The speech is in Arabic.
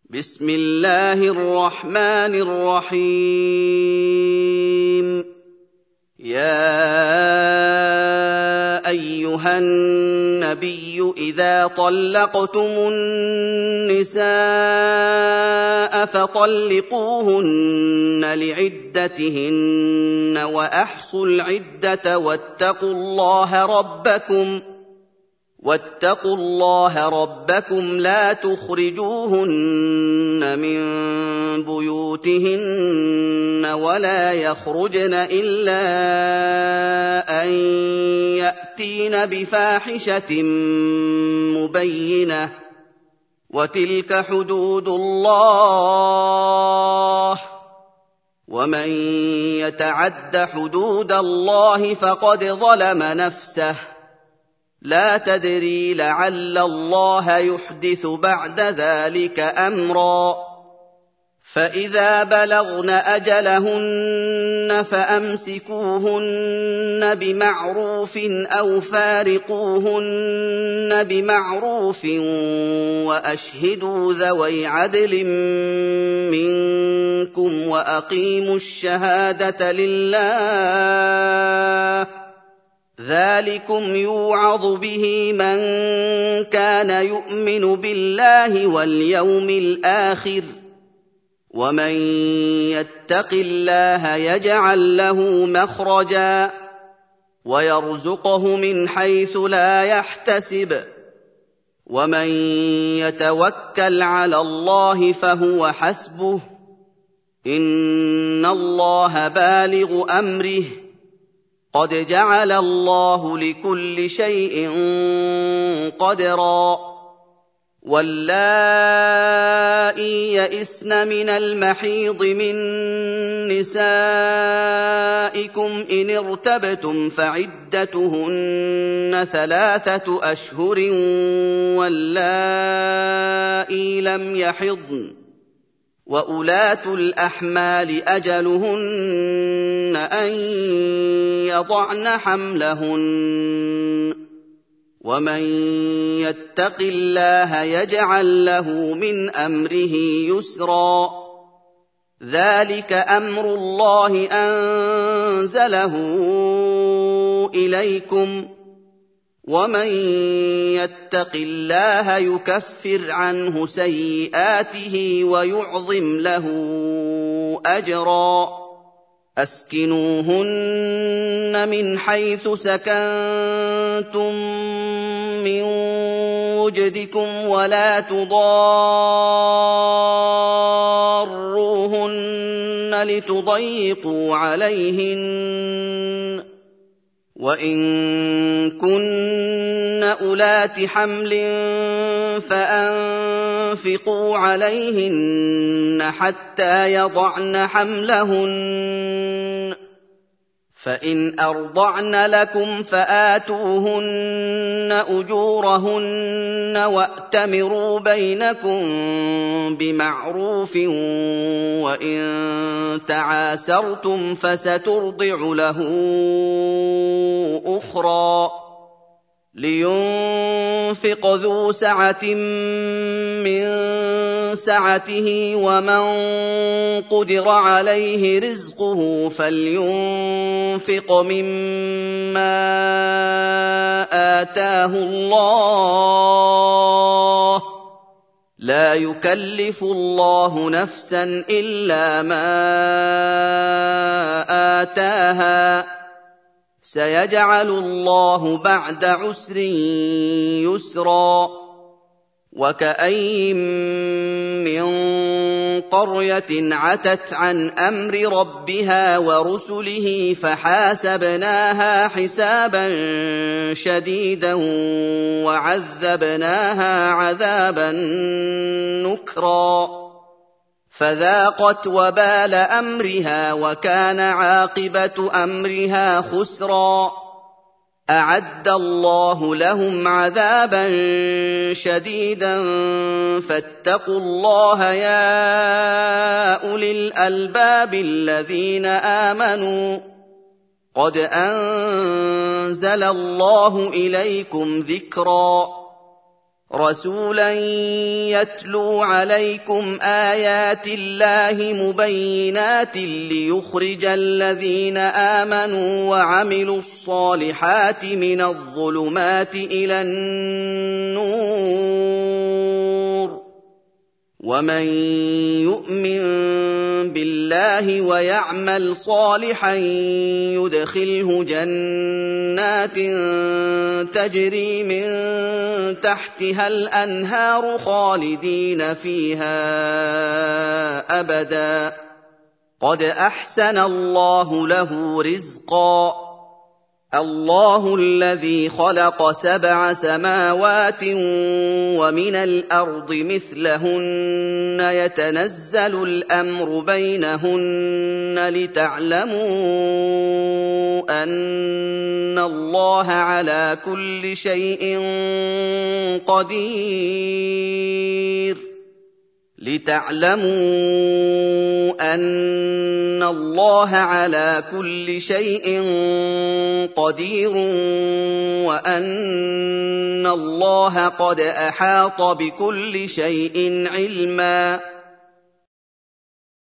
بسم الله الرحمن الرحيم. يا أيها النبي إذا طلقتم النساء فطلقوهن لعدتهن وأحصوا العدة واتقوا الله ربكم لا تخرجوهن من بيوتهن ولا يخرجن إلا أن يأتين بفاحشة مبينة وتلك حدود الله ومن يتعد حدود الله فقد ظلم نفسه لا تدري لعل الله يحدث بعد ذلك أمرا. فإذا بلغن أجلهن فأمسكوهن بمعروف أو فارقوهن بمعروف وأشهدوا ذوي عدل منكم وأقيموا الشهادة لله ذلكم يوعظ به من كان يؤمن بالله واليوم الآخر ومن يتق الله يجعل له مخرجا ويرزقه من حيث لا يحتسب ومن يتوكل على الله فهو حسبه إن الله بالغ أمره قد جعل الله لكل شيء قدرا. واللائي يئسن من المحيض من نسائكم إن ارتبتم فعدتهن 3 أشهر واللائي لم يحضن وأولاة الأحمال أجلهن أن يضعن حملهن ومن يتق الله يجعل له من أمره يسرا. ذلك أمر الله أنزله إليكم ومن يتق الله يكفر عنه سيئاته ويعظم له أجرا. أسكنوهن من حيث سكنتم من وجدكم ولا تضاروهن لتضيقوا عليهن وإن كن أولات حمل فأنفقوا عليهن حتى يضعن حملهن فإن أرضعن لكم فآتوهن أجورهن وأتمروا بينكم بمعروف وإن تعاسرتم فسترضع له أخرى. لينفق ذو سعة من سعته ومن قدر عليه رزقه فلينفق مما آتاه الله لا يكلف الله نفسا إلا ما آتاها سيجعل الله بعد عسر يسرا. وكأين من قرية عتت عن أمر ربها ورسله فحاسبناها حسابا شديدا وعذبناها عذابا نكرا فذاقت وبال أمرها وكان عاقبة أمرها خسرا. أعد الله لهم عذابا شديدا فاتقوا الله يا أولي الألباب الذين آمنوا قد أنزل الله إليكم ذكرا. رَسُولًا يَتْلُو عَلَيْكُمْ آيَاتِ اللَّهِ مُبَيِّنَاتٍ لِّيُخْرِجَ الَّذِينَ آمَنُوا وَعَمِلُوا الصَّالِحَاتِ مِنَ الظُّلُمَاتِ إِلَى النُّورِ ۚ وَمَن يُؤْمِن بِاللَّهِ وَيَعْمَلْ صَالِحًا يُدْخِلْهُ جَنَّاتٍ تَجْرِي مِن تَحْتِهَا الْأَنْهَارُ خَالِدِينَ فِيهَا أَبَدًا ۖ قَدْ أَحْسَنَ اللَّهُ لَهُ رِزْقًا. اللَّهُ الَّذِي خَلَقَ 7 سَمَاوَاتٍ وَمِنَ الْأَرْضِ مِثْلَهُنَّ يَتَنَزَّلُ الْأَمْرُ بَيْنَهُنَّ لِتَعْلَمُوا أَنَّ اللَّهَ عَلَىٰ كُلِّ شَيْءٍ قَدِيرٌ وَأَنَّ اللَّهَ قَدْ أَحَاطَ بِكُلِّ شَيْءٍ عِلْمًا